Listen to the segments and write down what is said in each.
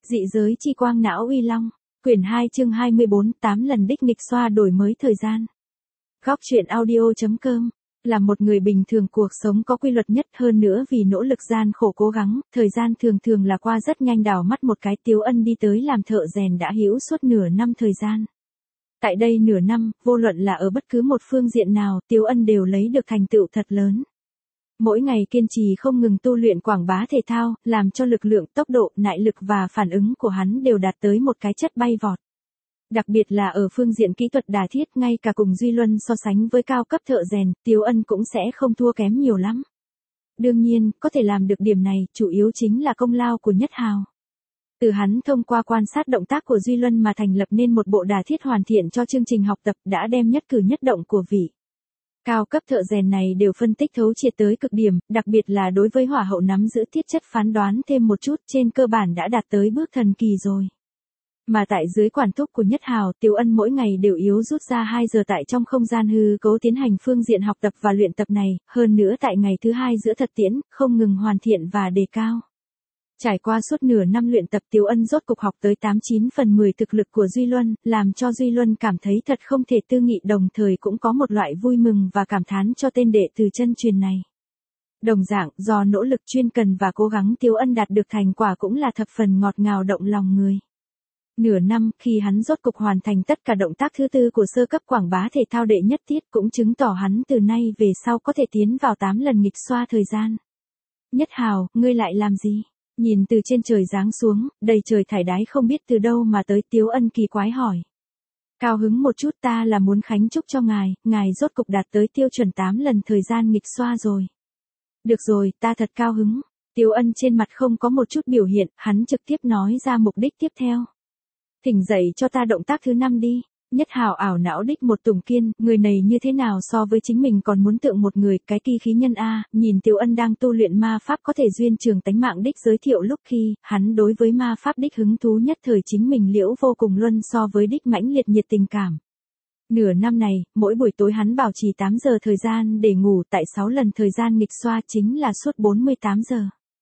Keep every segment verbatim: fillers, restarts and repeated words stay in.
Dị giới chi quang não uy long. Quyển hai chương hai mươi bốn, tám lần đích nghịch xoa đổi mới thời gian. Góc truyện audio.com. Là một người bình thường cuộc sống có quy luật nhất, hơn nữa vì nỗ lực gian khổ cố gắng, thời gian thường thường là qua rất nhanh, đảo mắt một cái Tiếu Ân đi tới làm thợ rèn đã hữu suốt nửa năm thời gian. Tại đây nửa năm, vô luận là ở bất cứ một phương diện nào, Tiếu Ân đều lấy được thành tựu thật lớn. Mỗi ngày kiên trì không ngừng tu luyện quảng bá thể thao, làm cho lực lượng, tốc độ, nại lực và phản ứng của hắn đều đạt tới một cái chất bay vọt. Đặc biệt là ở phương diện kỹ thuật đả thiết, ngay cả cùng Duy Luân so sánh với cao cấp thợ rèn, Tiếu Ân cũng sẽ không thua kém nhiều lắm. Đương nhiên, có thể làm được điểm này, chủ yếu chính là công lao của Nhất Hào. Từ hắn thông qua quan sát động tác của Duy Luân mà thành lập nên một bộ đả thiết hoàn thiện cho chương trình học tập, đã đem nhất cử nhất động của vị cao cấp thợ rèn này đều phân tích thấu triệt tới cực điểm, đặc biệt là đối với hỏa hậu nắm giữ tiết chất phán đoán thêm một chút, trên cơ bản đã đạt tới bước thần kỳ rồi. Mà tại dưới quản thúc của Nhất Hào, Tiếu Ân mỗi ngày đều yếu rút ra hai giờ tại trong không gian hư cấu tiến hành phương diện học tập và luyện tập này, hơn nữa tại ngày thứ hai giữa thật tiễn, không ngừng hoàn thiện và đề cao. Trải qua suốt nửa năm luyện tập, Tiếu Ân rốt cục học tới tám chín phần mười thực lực của Duy Luân, làm cho Duy Luân cảm thấy thật không thể tư nghị, đồng thời cũng có một loại vui mừng và cảm thán cho tên đệ tử chân truyền này. Đồng dạng, do nỗ lực chuyên cần và cố gắng, Tiếu Ân đạt được thành quả cũng là thập phần ngọt ngào động lòng người. Nửa năm, khi hắn rốt cục hoàn thành tất cả động tác thứ tư của sơ cấp quảng bá thể thao đệ nhất tiết, cũng chứng tỏ hắn từ nay về sau có thể tiến vào tám lần nghịch xoa thời gian. Nhất Hào, ngươi lại làm gì? Nhìn từ trên trời giáng xuống, đầy trời thải đái không biết từ đâu mà tới, Tiếu Ân kỳ quái hỏi. Cao hứng một chút, ta là muốn khánh chúc cho ngài, ngài rốt cục đạt tới tiêu chuẩn tám lần thời gian nghịch xoa rồi. Được rồi, ta thật cao hứng. Tiếu Ân trên mặt không có một chút biểu hiện, hắn trực tiếp nói ra mục đích tiếp theo. Thỉnh dậy cho ta động tác thứ năm đi. Nhất Hào ảo não đích một tùng kiên, người này như thế nào so với chính mình còn muốn tượng một người, cái kỳ khí nhân a. Nhìn Tiếu Ân đang tu luyện ma pháp có thể duyên trường tánh mạng đích giới thiệu lúc khi, hắn đối với ma pháp đích hứng thú nhất thời chính mình liễu vô cùng luân so với đích mãnh liệt nhiệt tình cảm. Nửa năm này, mỗi buổi tối hắn bảo trì tám giờ thời gian để ngủ, tại sáu lần thời gian nghịch xoa chính là suốt bốn mươi tám giờ.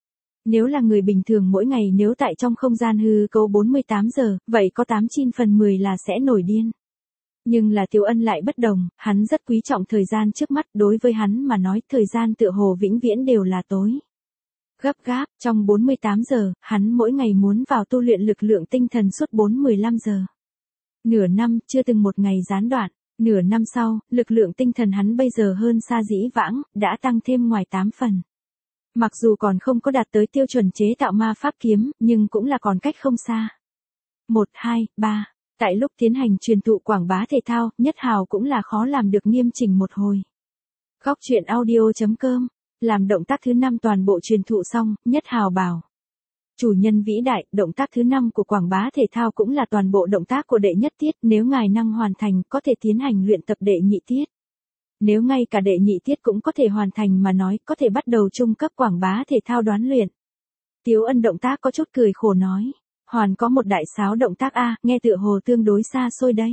Nếu là người bình thường mỗi ngày nếu tại trong không gian hư cấu bốn mươi tám giờ, vậy có tám chín phần mười là sẽ nổi điên. Nhưng là Tiếu Ân lại bất đồng, hắn rất quý trọng thời gian trước mắt, đối với hắn mà nói thời gian tựa hồ vĩnh viễn đều là tối. Gấp gáp, trong bốn mươi tám giờ, hắn mỗi ngày muốn vào tu luyện lực lượng tinh thần suốt bốn mươi lăm giờ. Nửa năm, chưa từng một ngày gián đoạn, nửa năm sau, lực lượng tinh thần hắn bây giờ hơn xa dĩ vãng, đã tăng thêm ngoài tám phần. Mặc dù còn không có đạt tới tiêu chuẩn chế tạo ma pháp kiếm, nhưng cũng là còn cách không xa. một, hai, ba. Tại lúc tiến hành truyền thụ quảng bá thể thao, Nhất Hào cũng là khó làm được nghiêm chỉnh một hồi. Góc truyện audio.com. Làm động tác thứ năm toàn bộ truyền thụ xong, Nhất Hào bảo. Chủ nhân vĩ đại, động tác thứ năm của quảng bá thể thao cũng là toàn bộ động tác của đệ nhất tiết, nếu ngài năng hoàn thành, có thể tiến hành luyện tập đệ nhị tiết. Nếu ngay cả đệ nhị tiết cũng có thể hoàn thành mà nói, có thể bắt đầu trung cấp quảng bá thể thao đoán luyện. Tiếu Ân động tác có chút cười khổ nói. Hoàn có một đại sáo động tác A, nghe tựa hồ tương đối xa xôi đây.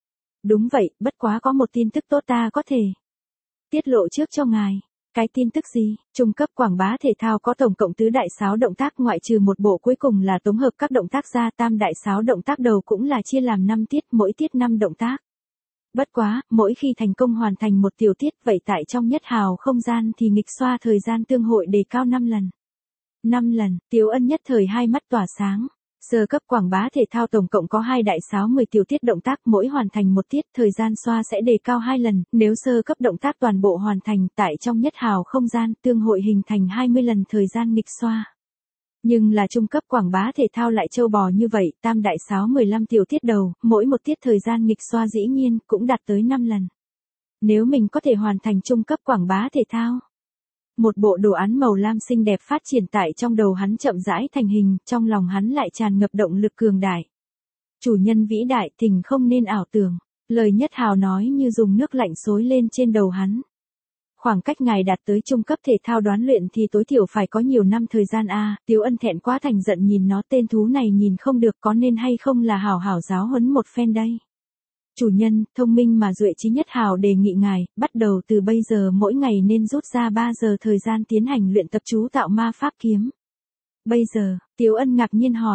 Đúng vậy, bất quá có một tin tức tốt ta có thể tiết lộ trước cho ngài. Cái tin tức gì? Trung cấp quảng bá thể thao có tổng cộng tứ đại sáo động tác, ngoại trừ một bộ cuối cùng là tổng hợp các động tác ra, tam đại sáo động tác đầu cũng là chia làm năm tiết, mỗi tiết năm động tác. Bất quá, mỗi khi thành công hoàn thành một tiểu tiết, vậy tại trong Nhất Hào không gian thì nghịch xoa thời gian tương hội đề cao năm lần. năm lần, Tiếu Ân nhất thời hai mắt tỏa sáng. Sơ cấp quảng bá thể thao tổng cộng có hai đại sáo mười tiểu tiết động tác, mỗi hoàn thành một tiết, thời gian xoa sẽ đề cao hai lần, nếu sơ cấp động tác toàn bộ hoàn thành, tại trong Nhất Hào không gian, tương hội hình thành hai mươi lần thời gian nghịch xoa. Nhưng là trung cấp quảng bá thể thao lại trâu bò như vậy, tam đại sáo mười lăm tiểu tiết đầu, mỗi một tiết thời gian nghịch xoa dĩ nhiên cũng đạt tới năm lần. Nếu mình có thể hoàn thành trung cấp quảng bá thể thao. Một bộ đồ án màu lam xinh đẹp phát triển tại trong đầu hắn chậm rãi thành hình, trong lòng hắn lại tràn ngập động lực cường đại. Chủ nhân vĩ đại, thỉnh không nên ảo tưởng. Lời Nhất Hào nói như dùng nước lạnh xối lên trên đầu hắn. Khoảng cách ngài đạt tới trung cấp thể thao đoán luyện thì tối thiểu phải có nhiều năm thời gian a. Tiếu Ân thẹn quá thành giận nhìn nó, tên thú này nhìn không được, có nên hay không là hảo hảo giáo huấn một phen đây. Chủ nhân, thông minh mà duệ trí Nhất Hào đề nghị ngài, bắt đầu từ bây giờ mỗi ngày nên rút ra ba giờ thời gian tiến hành luyện tập chú tạo ma pháp kiếm. Bây giờ, Tiếu Ân ngạc nhiên hỏi,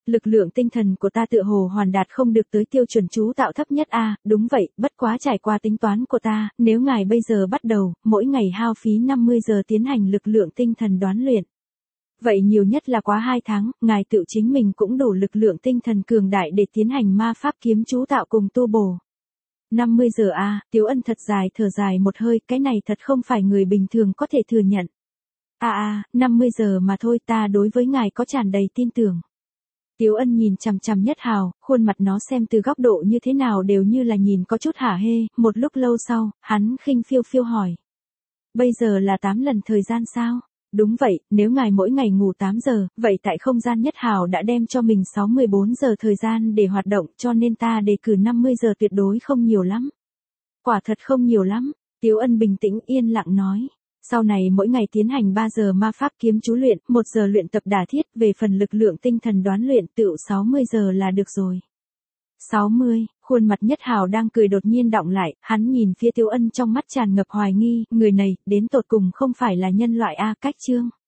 Lực lượng tinh thần của ta tựa hồ hoàn đạt không được tới tiêu chuẩn chú tạo thấp nhất a, đúng vậy, bất quá trải qua tính toán của ta, nếu ngài bây giờ bắt đầu, mỗi ngày hao phí năm mươi giờ tiến hành lực lượng tinh thần đoán luyện. Vậy nhiều nhất là quá hai tháng, ngài tự chính mình cũng đủ lực lượng tinh thần cường đại để tiến hành ma pháp kiếm chú tạo cùng tu bổ. năm mươi giờ a, Tiếu Ân thật dài thở dài một hơi, cái này thật không phải người bình thường có thể thừa nhận. A a, năm mươi giờ mà thôi, ta đối với ngài có tràn đầy tin tưởng. Tiếu Ân nhìn chằm chằm Nhất Hào, khuôn mặt nó xem từ góc độ như thế nào đều như là nhìn có chút hả hê, một lúc lâu sau, hắn khinh phiêu phiêu hỏi. Bây giờ là tám lần thời gian sao? Đúng vậy, nếu ngài mỗi ngày ngủ tám giờ, vậy tại không gian Nhất Hào đã đem cho mình sáu mươi bốn giờ thời gian để hoạt động, cho nên ta đề cử năm mươi giờ tuyệt đối không nhiều lắm. Quả thật không nhiều lắm, Tiếu Ân bình tĩnh yên lặng nói. Sau này mỗi ngày tiến hành ba giờ ma pháp kiếm chú luyện, một giờ luyện tập đả thiết, về phần lực lượng tinh thần đoán luyện tựu sáu mươi giờ là được rồi. sáu mươi, khuôn mặt Nhất Hào đang cười đột nhiên đọng lại, hắn nhìn phía Tiếu Ân trong mắt tràn ngập hoài nghi, người này, đến tột cùng không phải là nhân loại a, cách chương.